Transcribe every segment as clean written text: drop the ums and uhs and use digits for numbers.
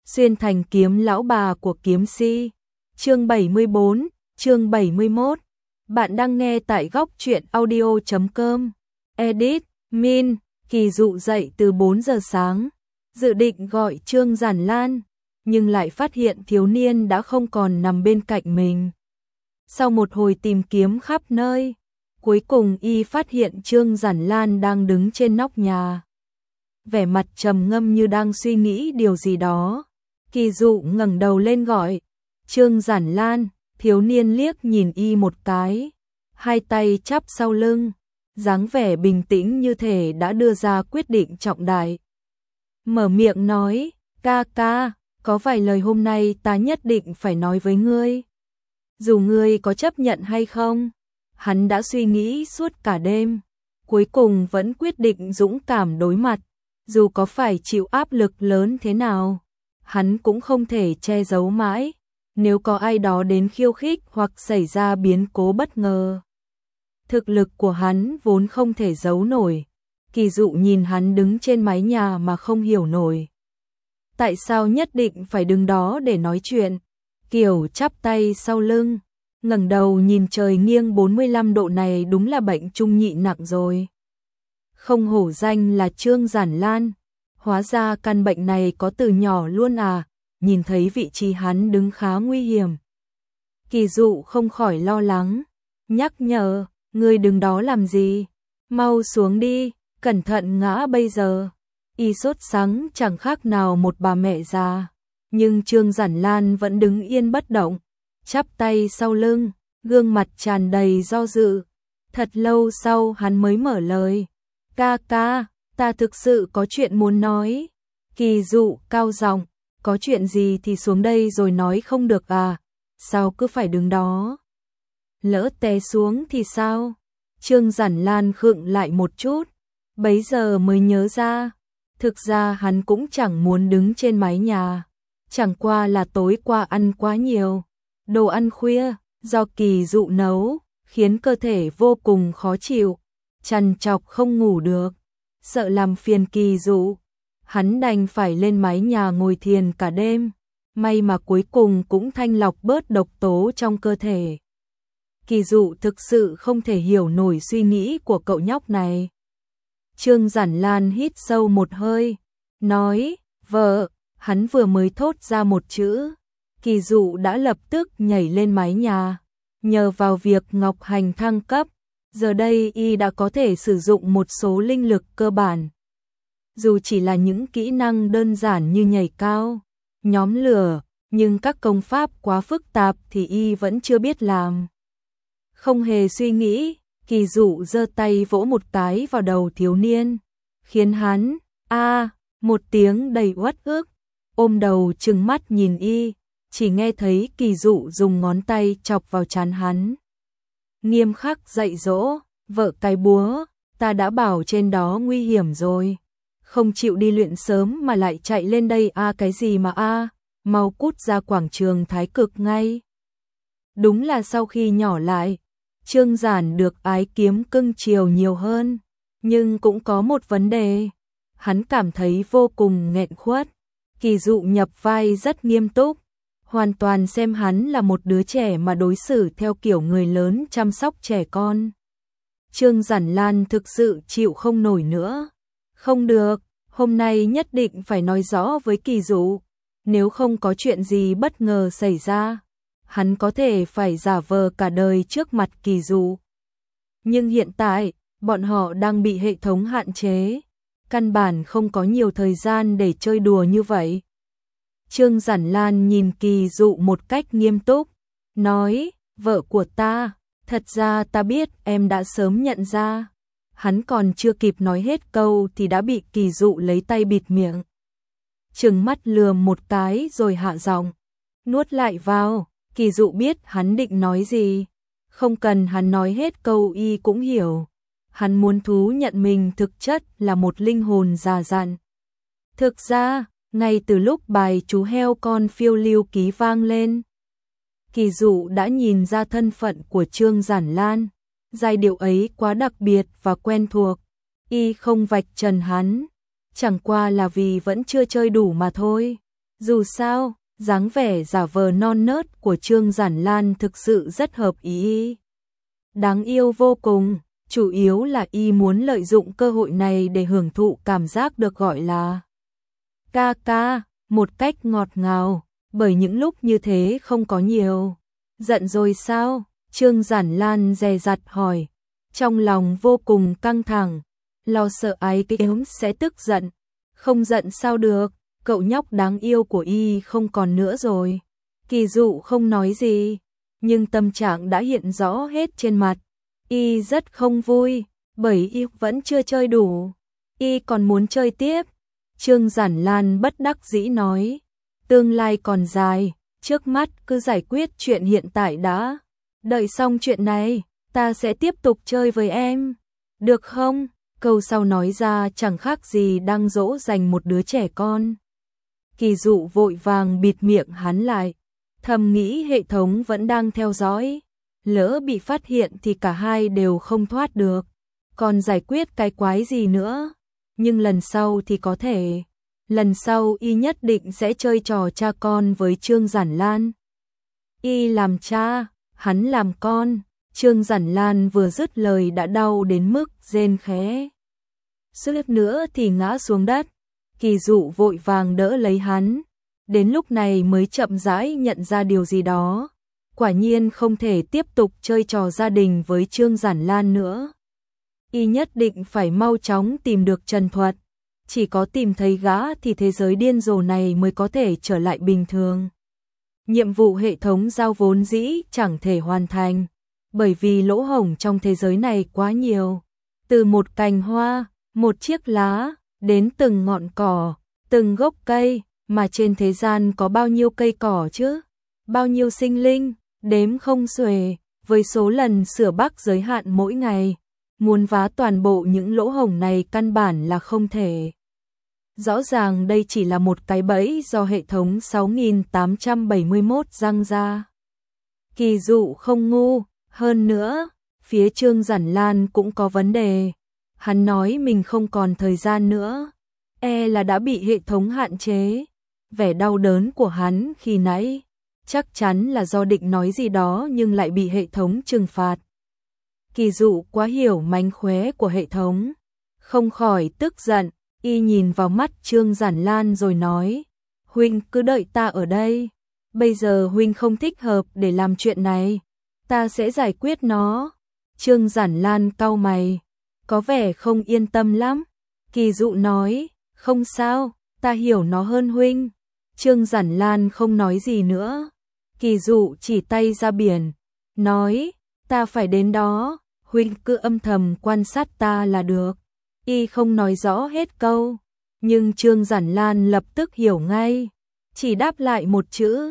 Xuyên thành kiếm lão bà của kiếm si. Chương 74, chương 71. Bạn đang nghe tại góc truyện audio.com. Edit, Min. Kỳ Dụ dậy từ 4 giờ sáng, dự định gọi Trương Giản Lan, nhưng lại phát hiện thiếu niên đã không còn nằm bên cạnh mình. Sau một hồi tìm kiếm khắp nơi, cuối cùng y phát hiện Trương Giản Lan đang đứng trên nóc nhà. Vẻ mặt trầm ngâm như đang suy nghĩ điều gì đó. Kỳ Dụ ngẩng đầu lên gọi, Trương Giản Lan. Thiếu niên liếc nhìn y một cái, hai tay chắp sau lưng, dáng vẻ bình tĩnh như thể đã đưa ra quyết định trọng đại. Mở miệng nói, ca ca, có vài lời hôm nay ta nhất định phải nói với ngươi. Dù ngươi có chấp nhận hay không, hắn đã suy nghĩ suốt cả đêm, cuối cùng vẫn quyết định dũng cảm đối mặt, dù có phải chịu áp lực lớn thế nào, hắn cũng không thể che giấu mãi. Nếu có ai đó đến khiêu khích hoặc xảy ra biến cố bất ngờ, thực lực của hắn vốn không thể giấu nổi. Kỳ Dụ nhìn hắn đứng trên mái nhà mà không hiểu nổi. Tại sao nhất định phải đứng đó để nói chuyện? Kiểu chắp tay sau lưng, ngẩng đầu nhìn trời nghiêng 45 độ này đúng là bệnh trung nhị nặng rồi. Không hổ danh là Trương Giản Lan, hóa ra căn bệnh này có từ nhỏ luôn à. Nhìn thấy vị trí hắn đứng khá nguy hiểm, Kỳ Dụ không khỏi lo lắng, nhắc nhở, ngươi đứng đó làm gì, mau xuống đi, cẩn thận ngã bây giờ. Y sốt sắng chẳng khác nào một bà mẹ già, nhưng Trương Giản Lan vẫn đứng yên bất động, chắp tay sau lưng, gương mặt tràn đầy do dự. Thật lâu sau hắn mới mở lời, ca ca, ta thực sự có chuyện muốn nói. Kỳ Dụ cao giọng, có chuyện gì thì xuống đây rồi nói không được à, sao cứ phải đứng đó? Lỡ té xuống thì sao? Trương Giản Lan khựng lại một chút, bấy giờ mới nhớ ra, thực ra hắn cũng chẳng muốn đứng trên mái nhà, chẳng qua là tối qua ăn quá nhiều, đồ ăn khuya, do Kỳ Dụ nấu, khiến cơ thể vô cùng khó chịu, trằn trọc không ngủ được, sợ làm phiền Kỳ Dụ. Hắn đành phải lên mái nhà ngồi thiền cả đêm, may mà cuối cùng cũng thanh lọc bớt độc tố trong cơ thể. Kỳ Dụ thực sự không thể hiểu nổi suy nghĩ của cậu nhóc này. Trương Giản Lan hít sâu một hơi, nói, vợ, hắn vừa mới thốt ra một chữ. Kỳ Dụ đã lập tức nhảy lên mái nhà, nhờ vào việc Ngọc Hành thăng cấp, giờ đây y đã có thể sử dụng một số linh lực cơ bản. Dù chỉ là những kỹ năng đơn giản như nhảy cao, nhóm lửa, nhưng các công pháp quá phức tạp thì y vẫn chưa biết làm. Không hề suy nghĩ, Kỳ Dụ giơ tay vỗ một cái vào đầu thiếu niên, khiến hắn, một tiếng đầy uất ức, ôm đầu trừng mắt nhìn y, chỉ nghe thấy Kỳ Dụ dùng ngón tay chọc vào trán hắn. Nghiêm khắc dạy dỗ, vợ cái búa, ta đã bảo trên đó nguy hiểm rồi. Không chịu đi luyện sớm mà lại chạy lên đây cái gì mà mau cút ra quảng trường Thái Cực ngay. Đúng là sau khi nhỏ lại, Trương Giản được ái kiếm cưng chiều nhiều hơn, nhưng cũng có một vấn đề, hắn cảm thấy vô cùng nghẹn khuất. Kỳ Dụ nhập vai rất nghiêm túc, hoàn toàn xem hắn là một đứa trẻ mà đối xử theo kiểu người lớn chăm sóc trẻ con. Trương Giản Lan thực sự chịu không nổi nữa. Không được, hôm nay nhất định phải nói rõ với Kỳ Dụ, nếu không có chuyện gì bất ngờ xảy ra, hắn có thể phải giả vờ cả đời trước mặt Kỳ Dụ. Nhưng hiện tại, bọn họ đang bị hệ thống hạn chế, căn bản không có nhiều thời gian để chơi đùa như vậy. Trương Giản Lan nhìn Kỳ Dụ một cách nghiêm túc, nói, vợ của ta, thật ra ta biết em đã sớm nhận ra. Hắn còn chưa kịp nói hết câu thì đã bị Kỳ Dụ lấy tay bịt miệng. Trừng mắt lườm một cái rồi hạ giọng, nuốt lại vào. Kỳ Dụ biết hắn định nói gì, không cần hắn nói hết câu y cũng hiểu. Hắn muốn thú nhận mình thực chất là một linh hồn già dặn. Thực ra, ngay từ lúc bài chú heo con phiêu lưu ký vang lên, Kỳ Dụ đã nhìn ra thân phận của Trương Giản Lan. Giai điệu ấy quá đặc biệt và quen thuộc, y không vạch trần hắn, chẳng qua là vì vẫn chưa chơi đủ mà thôi. Dù sao, dáng vẻ giả vờ non nớt của Trương Giản Lan thực sự rất hợp ý y. Đáng yêu vô cùng, chủ yếu là y muốn lợi dụng cơ hội này để hưởng thụ cảm giác được gọi là ca ca, một cách ngọt ngào, bởi những lúc như thế không có nhiều. Giận rồi sao? Trương Giản Lan dè dặt hỏi, trong lòng vô cùng căng thẳng, lo sợ ái cái sẽ tức giận. Không giận sao được, cậu nhóc đáng yêu của y không còn nữa rồi. Kỳ Dụ không nói gì, nhưng tâm trạng đã hiện rõ hết trên mặt. Y rất không vui, bởi y vẫn chưa chơi đủ. Y còn muốn chơi tiếp. Trương Giản Lan bất đắc dĩ nói, tương lai còn dài, trước mắt cứ giải quyết chuyện hiện tại đã. Đợi xong chuyện này, ta sẽ tiếp tục chơi với em. Được không? Câu sau nói ra chẳng khác gì đang dỗ dành một đứa trẻ con. Kỳ Dụ vội vàng bịt miệng hắn lại, thầm nghĩ hệ thống vẫn đang theo dõi. Lỡ bị phát hiện thì cả hai đều không thoát được. Còn giải quyết cái quái gì nữa? Nhưng lần sau thì có thể. Lần sau y nhất định sẽ chơi trò cha con với Trương Giản Lan. Y làm cha, hắn làm con. Trương Giản Lan vừa dứt lời đã đau đến mức rên khẽ. Suýt nữa thì ngã xuống đất. Kỳ Dụ vội vàng đỡ lấy hắn. Đến lúc này mới chậm rãi nhận ra điều gì đó. Quả nhiên không thể tiếp tục chơi trò gia đình với Trương Giản Lan nữa. Y nhất định phải mau chóng tìm được Trần Thuật. Chỉ có tìm thấy gã thì thế giới điên rồ này mới có thể trở lại bình thường. Nhiệm vụ hệ thống giao vốn dĩ chẳng thể hoàn thành, bởi vì lỗ hổng trong thế giới này quá nhiều. Từ một cành hoa, một chiếc lá, đến từng ngọn cỏ, từng gốc cây, mà trên thế gian có bao nhiêu cây cỏ chứ? Bao nhiêu sinh linh, đếm không xuể, với số lần sửa bug giới hạn mỗi ngày. Muốn vá toàn bộ những lỗ hổng này căn bản là không thể. Rõ ràng đây chỉ là một cái bẫy do hệ thống 6871 răng ra. Kỳ Dụ không ngu, hơn nữa, phía Trương Giản Lan cũng có vấn đề. Hắn nói mình không còn thời gian nữa, là đã bị hệ thống hạn chế. Vẻ đau đớn của hắn khi nãy, chắc chắn là do định nói gì đó nhưng lại bị hệ thống trừng phạt. Kỳ Dụ quá hiểu mánh khóe của hệ thống, không khỏi tức giận, y nhìn vào mắt Trương Giản Lan rồi nói, huynh cứ đợi ta ở đây, bây giờ huynh không thích hợp để làm chuyện này, ta sẽ giải quyết nó. Trương Giản Lan cau mày, có vẻ không yên tâm lắm. Kỳ Dụ nói, không sao, ta hiểu nó hơn huynh. Trương Giản Lan không nói gì nữa. Kỳ Dụ chỉ tay ra biển, nói, ta phải đến đó, huynh cứ âm thầm quan sát ta là được. Y không nói rõ hết câu, nhưng Trương Giản Lan lập tức hiểu ngay, chỉ đáp lại một chữ,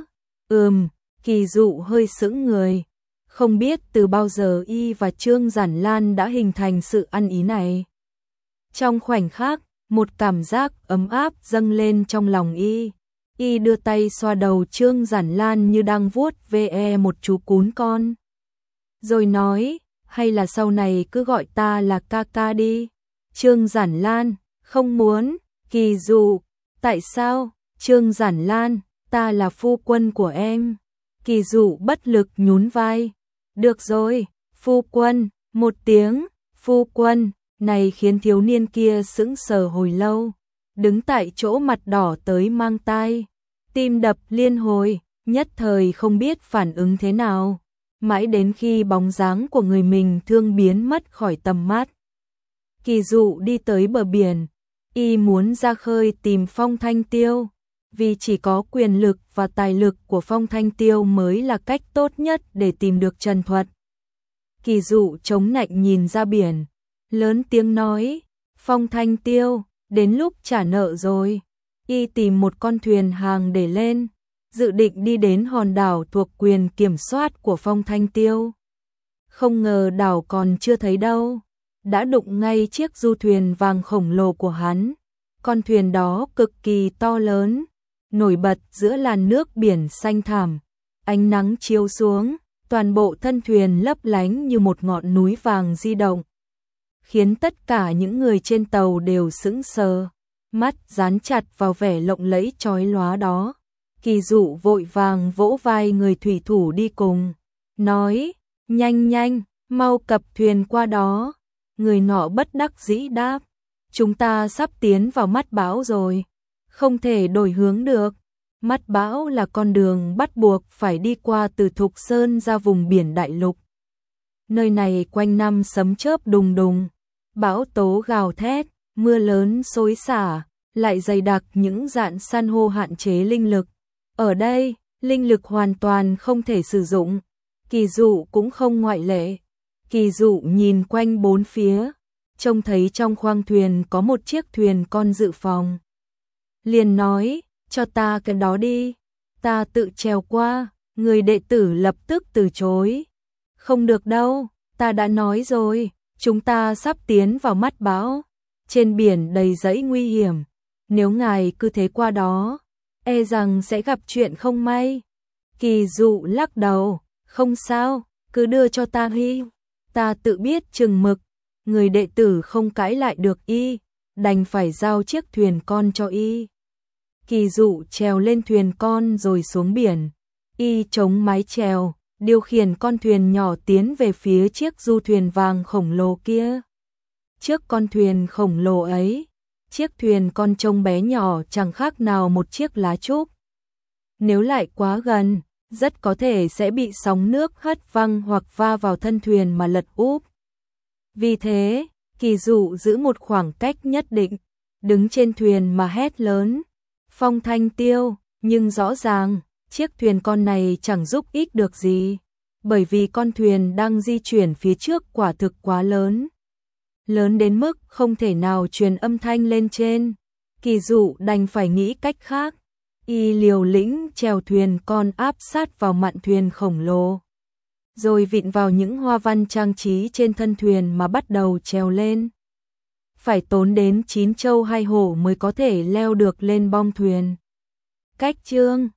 Kỳ Dụ hơi sững người, không biết từ bao giờ y và Trương Giản Lan đã hình thành sự ăn ý này. Trong khoảnh khắc, một cảm giác ấm áp dâng lên trong lòng y đưa tay xoa đầu Trương Giản Lan như đang vuốt ve một chú cún con. Rồi nói, hay là sau này cứ gọi ta là ca ca đi. Trương Giản Lan, không muốn. Kỳ Dụ, tại sao? Trương Giản Lan, ta là phu quân của em. Kỳ Dụ bất lực nhún vai. Được rồi, phu quân, một tiếng, phu quân, này khiến thiếu niên kia sững sờ hồi lâu, đứng tại chỗ mặt đỏ tới mang tai, tim đập liên hồi, nhất thời không biết phản ứng thế nào, mãi đến khi bóng dáng của người mình thương biến mất khỏi tầm mắt. Kỳ Dụ đi tới bờ biển, y muốn ra khơi tìm Phong Thanh Tiêu, vì chỉ có quyền lực và tài lực của Phong Thanh Tiêu mới là cách tốt nhất để tìm được Trần Thuật. Kỳ Dụ chống nạnh nhìn ra biển, lớn tiếng nói, Phong Thanh Tiêu, đến lúc trả nợ rồi. Y tìm một con thuyền hàng để lên, dự định đi đến hòn đảo thuộc quyền kiểm soát của Phong Thanh Tiêu. Không ngờ đảo còn chưa thấy đâu, đã đụng ngay chiếc du thuyền vàng khổng lồ của hắn. Con thuyền đó cực kỳ to lớn, nổi bật giữa làn nước biển xanh thẳm, ánh nắng chiếu xuống, toàn bộ thân thuyền lấp lánh như một ngọn núi vàng di động, khiến tất cả những người trên tàu đều sững sờ, mắt dán chặt vào vẻ lộng lẫy chói lóa đó. Kỳ Dụ vội vàng vỗ vai người thủy thủ đi cùng, nói, nhanh nhanh, mau cập thuyền qua đó. Người nọ bất đắc dĩ đáp, chúng ta sắp tiến vào mắt bão rồi, không thể đổi hướng được. Mắt bão là con đường bắt buộc phải đi qua từ Thục Sơn ra vùng biển đại lục. Nơi này quanh năm sấm chớp đùng đùng, bão tố gào thét, mưa lớn xối xả, lại dày đặc những rạn san hô hạn chế linh lực. Ở đây, linh lực hoàn toàn không thể sử dụng, Kỳ Dụ cũng không ngoại lệ. Kỳ Dụ nhìn quanh bốn phía, trông thấy trong khoang thuyền có một chiếc thuyền con dự phòng. Liền nói, cho ta cái đó đi, ta tự trèo qua. Người đệ tử lập tức từ chối. Không được đâu, ta đã nói rồi, chúng ta sắp tiến vào mắt bão. Trên biển đầy dãy nguy hiểm, nếu ngài cứ thế qua đó, e rằng sẽ gặp chuyện không may. Kỳ Dụ lắc đầu, không sao, cứ đưa cho ta đi, ta tự biết chừng mực. Người đệ tử không cãi lại được y, đành phải giao chiếc thuyền con cho y. Kỳ Dụ trèo lên thuyền con rồi xuống biển, y chống mái chèo, điều khiển con thuyền nhỏ tiến về phía chiếc du thuyền vàng khổng lồ kia. Trước con thuyền khổng lồ ấy, chiếc thuyền con trông bé nhỏ chẳng khác nào một chiếc lá trúc. Nếu lại quá gần, rất có thể sẽ bị sóng nước hất văng hoặc va vào thân thuyền mà lật úp. Vì thế, Kỳ Dụ giữ một khoảng cách nhất định, đứng trên thuyền mà hét lớn, phong thanh tiêu, nhưng rõ ràng, chiếc thuyền con này chẳng giúp ích được gì, bởi vì con thuyền đang di chuyển phía trước quả thực quá lớn. Lớn đến mức không thể nào truyền âm thanh lên trên. Kỳ Dụ đành phải nghĩ cách khác. Y liều lĩnh chèo thuyền con áp sát vào mạn thuyền khổng lồ, rồi vịn vào những hoa văn trang trí trên thân thuyền mà bắt đầu trèo lên. Phải tốn đến 9 trâu 2 hổ mới có thể leo được lên bong thuyền. Cách chương